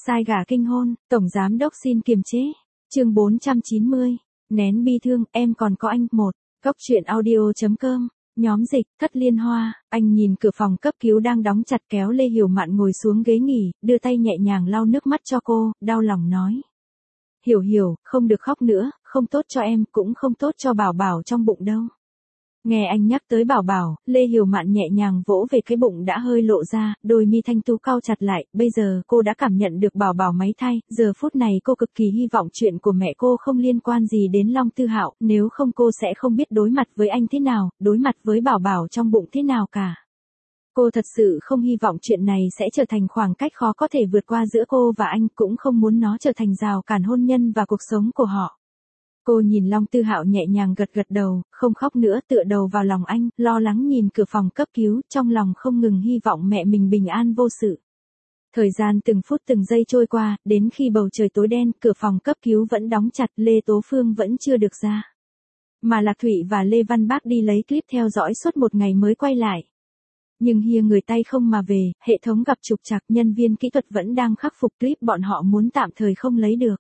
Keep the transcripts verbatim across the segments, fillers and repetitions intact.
Sai gà kinh hôn, Tổng Giám Đốc xin kiềm chế. Chương bốn trăm chín mươi. Nén bi thương, em còn có anh. Một. Cốc truyện audio.com. Nhóm dịch, Thất Liên Hoa. Anh nhìn cửa phòng cấp cứu đang đóng chặt, kéo Lê Hiểu Mạn ngồi xuống ghế nghỉ, đưa tay nhẹ nhàng lau nước mắt cho cô, đau lòng nói. Hiểu Hiểu, không được khóc nữa, không tốt cho em, cũng không tốt cho Bảo Bảo trong bụng đâu. Nghe anh nhắc tới Bảo Bảo, Lê Hiểu Mạn nhẹ nhàng vỗ về cái bụng đã hơi lộ ra, đôi mi thanh tú cau chặt lại, bây giờ cô đã cảm nhận được Bảo Bảo máy thai, giờ phút này cô cực kỳ hy vọng chuyện của mẹ cô không liên quan gì đến Long Tư Hạo, nếu không cô sẽ không biết đối mặt với anh thế nào, đối mặt với Bảo Bảo trong bụng thế nào cả. Cô thật sự không hy vọng chuyện này sẽ trở thành khoảng cách khó có thể vượt qua giữa cô và anh, cũng không muốn nó trở thành rào cản hôn nhân và cuộc sống của họ. Cô nhìn Long Tư Hạo nhẹ nhàng gật gật đầu, không khóc nữa, tựa đầu vào lòng anh, lo lắng nhìn cửa phòng cấp cứu, trong lòng không ngừng hy vọng mẹ mình bình an vô sự. Thời gian từng phút từng giây trôi qua, đến khi bầu trời tối đen, cửa phòng cấp cứu vẫn đóng chặt, Lê Tố Phương vẫn chưa được ra. Mà Lạc Thụy và Lê Văn Bác đi lấy clip theo dõi suốt một ngày mới quay lại. Nhưng hia người tay không mà về, hệ thống gặp trục trặc, nhân viên kỹ thuật vẫn đang khắc phục clip, bọn họ muốn tạm thời không lấy được.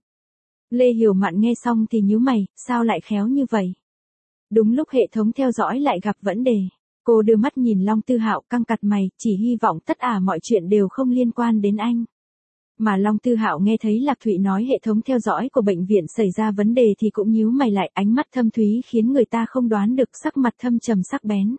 Lê Hiểu Mạn nghe xong thì nhíu mày, sao lại khéo như vậy? Đúng lúc hệ thống theo dõi lại gặp vấn đề. Cô đưa mắt nhìn Long Tư Hạo căng cặt mày, chỉ hy vọng tất cả mọi chuyện đều không liên quan đến anh. Mà Long Tư Hạo nghe thấy Lạc Thụy nói hệ thống theo dõi của bệnh viện xảy ra vấn đề thì cũng nhíu mày lại, ánh mắt thâm thúy khiến người ta không đoán được, sắc mặt thâm trầm sắc bén.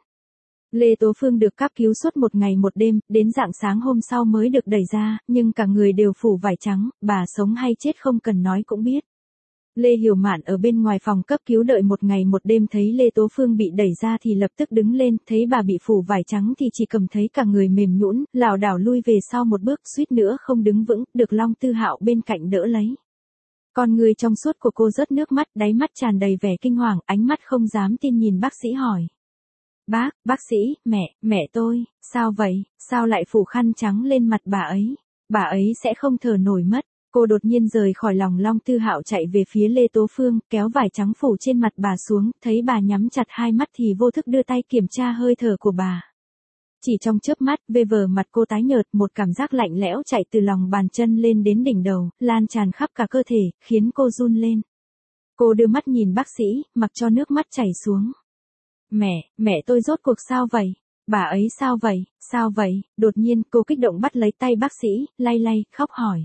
Lê Tố Phương được cấp cứu suốt một ngày một đêm, đến rạng sáng hôm sau mới được đẩy ra, nhưng cả người đều phủ vải trắng, bà sống hay chết không cần nói cũng biết. Lê Hiểu Mạn ở bên ngoài phòng cấp cứu đợi một ngày một đêm, thấy Lê Tố Phương bị đẩy ra thì lập tức đứng lên, thấy bà bị phủ vải trắng thì chỉ cầm thấy cả người mềm nhũn, lảo đảo lui về sau một bước, suýt nữa không đứng vững, được Long Tư Hạo bên cạnh đỡ lấy. Con người trong suốt của cô rớt nước mắt, đáy mắt tràn đầy vẻ kinh hoàng, ánh mắt không dám tin nhìn bác sĩ hỏi. Bác, bác sĩ, mẹ, mẹ tôi, sao vậy, sao lại phủ khăn trắng lên mặt bà ấy, bà ấy sẽ không thở nổi mất. Cô đột nhiên rời khỏi lòng Long Tư Hạo chạy về phía Lê Tố Phương, kéo vải trắng phủ trên mặt bà xuống, thấy bà nhắm chặt hai mắt thì vô thức đưa tay kiểm tra hơi thở của bà. Chỉ trong chớp mắt, về vờ mặt cô tái nhợt, một cảm giác lạnh lẽo chạy từ lòng bàn chân lên đến đỉnh đầu, lan tràn khắp cả cơ thể, khiến cô run lên. Cô đưa mắt nhìn bác sĩ, mặc cho nước mắt chảy xuống. Mẹ, mẹ tôi rốt cuộc sao vậy? Bà ấy sao vậy, sao vậy? Đột nhiên cô kích động bắt lấy tay bác sĩ, lay lay, khóc hỏi.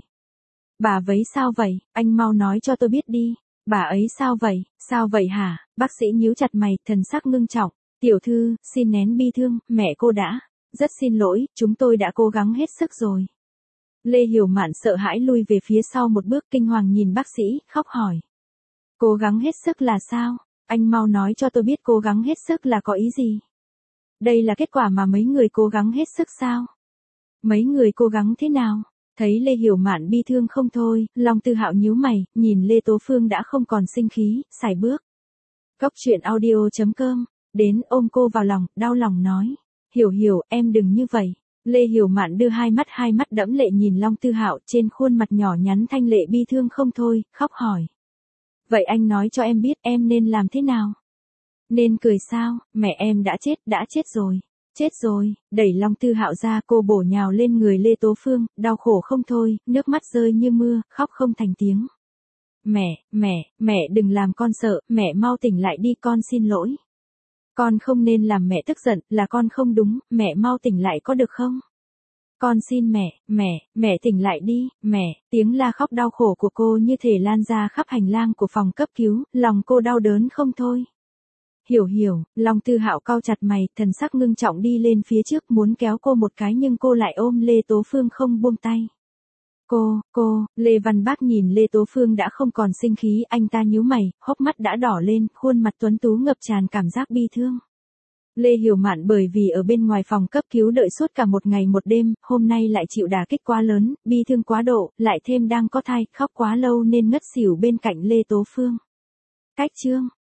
Bà vấy sao vậy, anh mau nói cho tôi biết đi. Bà ấy sao vậy, sao vậy hả? Bác sĩ nhíu chặt mày, thần sắc ngưng trọng. Tiểu thư, xin nén bi thương, mẹ cô đã. Rất xin lỗi, chúng tôi đã cố gắng hết sức rồi. Lê Hiểu Mạn sợ hãi lui về phía sau một bước, kinh hoàng nhìn bác sĩ, khóc hỏi. Cố gắng hết sức là sao? Anh mau nói cho tôi biết cố gắng hết sức là có ý gì? Đây là kết quả mà mấy người cố gắng hết sức sao? Mấy người cố gắng thế nào? Thấy Lê Hiểu Mạn bi thương không thôi, Long Tư Hạo nhíu mày, nhìn Lê Tố Phương đã không còn sinh khí, sải bước. Cốc truyện audio.com, đến ôm cô vào lòng, đau lòng nói. Hiểu Hiểu, em đừng như vậy. Lê Hiểu Mạn đưa hai mắt hai mắt đẫm lệ nhìn Long Tư Hạo, trên khuôn mặt nhỏ nhắn thanh lệ bi thương không thôi, khóc hỏi. Vậy anh nói cho em biết em nên làm thế nào? Nên cười sao, mẹ em đã chết, đã chết rồi. Chết rồi, đẩy Long Tư Hạo ra, cô bổ nhào lên người Lê Tố Phương, đau khổ không thôi, nước mắt rơi như mưa, khóc không thành tiếng. Mẹ, mẹ, mẹ đừng làm con sợ, mẹ mau tỉnh lại đi, con xin lỗi. Con không nên làm mẹ tức giận, là con không đúng, mẹ mau tỉnh lại có được không? Con xin mẹ, mẹ, mẹ tỉnh lại đi, mẹ, tiếng la khóc đau khổ của cô như thể lan ra khắp hành lang của phòng cấp cứu, lòng cô đau đớn không thôi. Hiểu Hiểu, Long Tư Hạo cau chặt mày, thần sắc ngưng trọng đi lên phía trước muốn kéo cô một cái nhưng cô lại ôm Lê Tố Phương không buông tay. Cô, cô, Lê Văn Bác nhìn Lê Tố Phương đã không còn sinh khí, anh ta nhíu mày, hốc mắt đã đỏ lên, khuôn mặt tuấn tú ngập tràn cảm giác bi thương. Lê Hiểu Mạn bởi vì ở bên ngoài phòng cấp cứu đợi suốt cả một ngày một đêm, hôm nay lại chịu đả kích quá lớn, bi thương quá độ, lại thêm đang có thai, khóc quá lâu nên ngất xỉu bên cạnh Lê Tố Phương. Cách chương